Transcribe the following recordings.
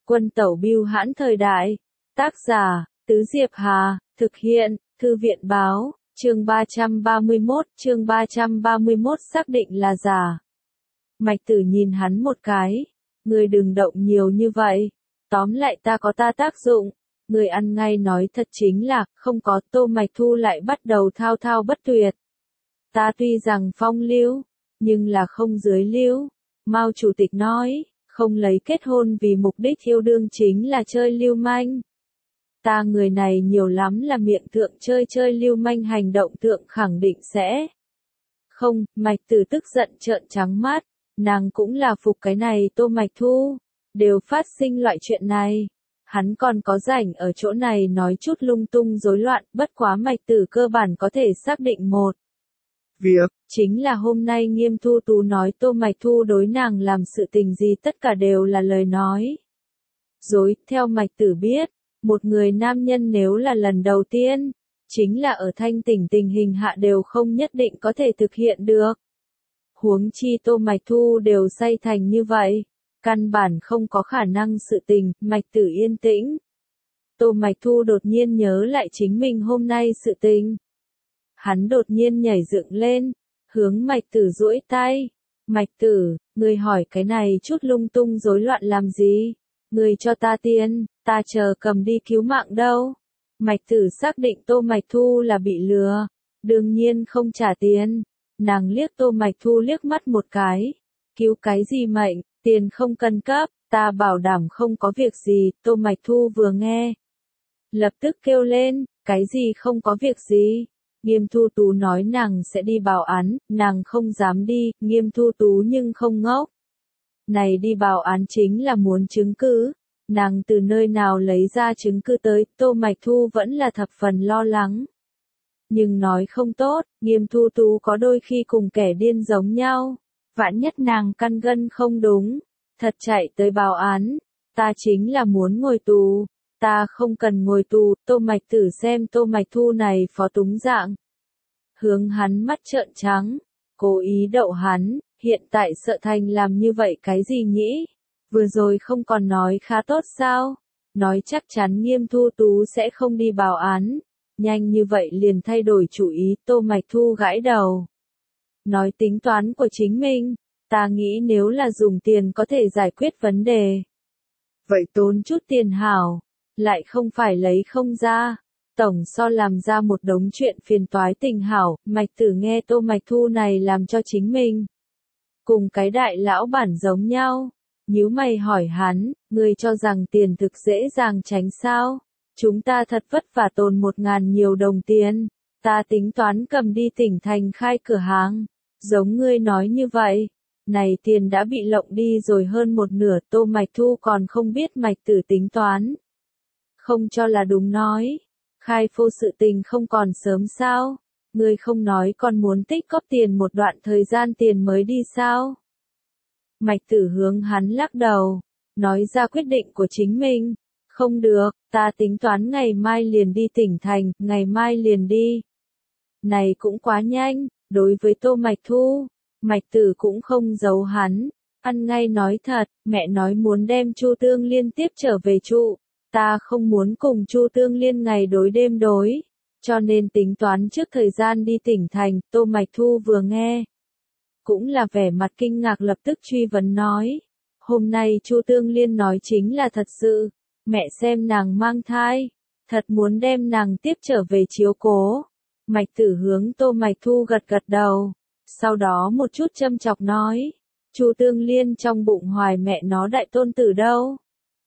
Quân tẩu bưu hãn thời đại. Tác giả, Tứ Diệp Hà, thực hiện, Thư viện báo, chương 331 xác định là giả. Mạch Tử nhìn hắn một cái, ngươi đừng động nhiều như vậy, tóm lại ta có ta tác dụng, ngươi ăn ngay nói thật chính là, không có. Tô Mạch Thu lại bắt đầu thao thao bất tuyệt. Ta tuy rằng phong lưu, nhưng là không dưới lưu. Mao chủ tịch nói, không lấy kết hôn vì mục đích yêu đương chính là chơi lưu manh. Ta người này nhiều lắm là miệng thượng chơi lưu manh, hành động thượng khẳng định sẽ không. Mạch Tử tức giận trợn trắng mắt, nàng cũng là phục cái này Tô Mạch Thu, đều phát sinh loại chuyện này. Hắn còn có rảnh ở chỗ này nói chút lung tung rối loạn, bất quá Mạch Tử cơ bản có thể xác định một việc, chính là hôm nay Nghiêm Thu Tú nói Tô Mạch Thu đối nàng làm sự tình gì tất cả đều là lời nói dối. Theo Mạch Tử biết, một người nam nhân nếu là lần đầu tiên, chính là ở thanh tỉnh tình hình hạ đều không nhất định có thể thực hiện được. Huống chi Tô Mạch Thu đều say thành như vậy, căn bản không có khả năng sự tình. Mạch Tử yên tĩnh. Tô Mạch Thu đột nhiên nhớ lại chính mình hôm nay sự tình. Hắn đột nhiên nhảy dựng lên, hướng Mạch Tử duỗi tay. Mạch Tử, ngươi hỏi cái này chút lung tung rối loạn làm gì? Ngươi cho ta tiền, ta chờ cầm đi cứu mạng đâu. Mạch Tử xác định Tô Mạch Thu là bị lừa, đương nhiên không trả tiền. Nàng liếc Tô Mạch Thu liếc mắt một cái. Cứu cái gì mệnh, tiền không cần cấp, ta bảo đảm không có việc gì. Tô Mạch Thu vừa nghe, lập tức kêu lên, cái gì không có việc gì? Nghiêm Thu Tú nói nàng sẽ đi báo án, nàng không dám đi. Nghiêm Thu Tú nhưng không ngốc. Này đi báo án chính là muốn chứng cứ. Nàng từ nơi nào lấy ra chứng cứ tới? Tô Mạch Thu vẫn là thập phần lo lắng. Nhưng nói không tốt, Nghiêm Thu Tú có đôi khi cùng kẻ điên giống nhau. Vạn nhất nàng căn gân không đúng, thật chạy tới báo án, ta chính là muốn ngồi tù. Ta không cần ngồi tù. Tô Mạch Tử xem Tô Mạch Thu này phó túng dạng, hướng hắn mắt trợn trắng, cố ý đậu hắn. Hiện tại sợ thành làm như vậy cái gì nhỉ? Vừa rồi không còn nói khá tốt sao? Nói chắc chắn Nghiêm Thu Tú sẽ không đi báo án. Nhanh như vậy liền thay đổi chủ ý. Tô Mạch Thu gãi đầu, nói tính toán của chính mình. Ta nghĩ nếu là dùng tiền có thể giải quyết vấn đề, vậy tốn chút tiền hảo, lại không phải lấy không ra. Tổng so làm ra một đống chuyện phiền toái tình hảo. Mạch Tử nghe Tô Mạch Thu này làm cho chính mình cùng cái đại lão bản giống nhau, nhíu mày hỏi hắn, ngươi cho rằng tiền thực dễ dàng tránh sao? Chúng ta thật vất vả tồn 1.000 nhiều đồng tiền, ta tính toán cầm đi tỉnh thành khai cửa hàng, giống ngươi nói như vậy. Này tiền đã bị lộng đi rồi hơn một nửa. Tô Mạch Thu còn không biết Mạch Tử tính toán, không cho là đúng nói. Khai phô sự tình không còn sớm sao? Ngươi không nói còn muốn tích góp tiền một đoạn thời gian tiền mới đi sao? Mạch Tử hướng hắn lắc đầu, nói ra quyết định của chính mình. Không được, ta tính toán ngày mai liền đi tỉnh thành, ngày mai liền đi. Này cũng quá nhanh. Đối với Tô Mạch Thu, Mạch Tử cũng không giấu hắn, ăn ngay nói thật. Mẹ nói muốn đem Chu Tương Liên tiếp trở về trụ, ta không muốn cùng Chu Tương Liên ngày đối đêm đối, cho nên tính toán trước thời gian đi tỉnh thành. Tô Mạch Thu vừa nghe, cũng là vẻ mặt kinh ngạc, lập tức truy vấn nói, hôm nay Chu Tương Liên nói chính là thật sự? Mẹ xem nàng mang thai, thật muốn đem nàng tiếp trở về chiếu cố. Mạch Tử hướng Tô Mạch Thu gật gật đầu, sau đó một chút châm chọc nói, Chu Tương Liên trong bụng hoài mẹ nó đại tôn tử đâu?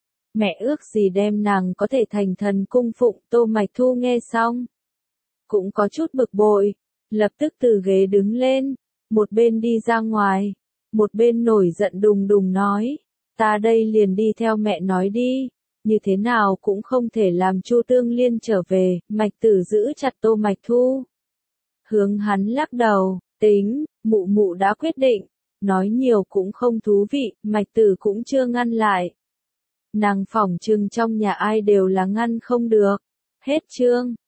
Mẹ ước gì đem nàng có thể thành thần cung phụng. Tô Mạch Thu nghe xong, cũng có chút bực bội, lập tức từ ghế đứng lên, một bên đi ra ngoài, một bên nổi giận đùng đùng nói, ta đây liền đi theo mẹ nói đi, như thế nào cũng không thể làm Chu Tương Liên trở về. Mạch Tử giữ chặt Tô Mạch Thu, hướng hắn lắc đầu, tính, mụ mụ đã quyết định, nói nhiều cũng không thú vị. Mạch Tử cũng chưa ngăn lại. Nàng phỏng chừng trong nhà ai đều là ngăn không được. Hết chương.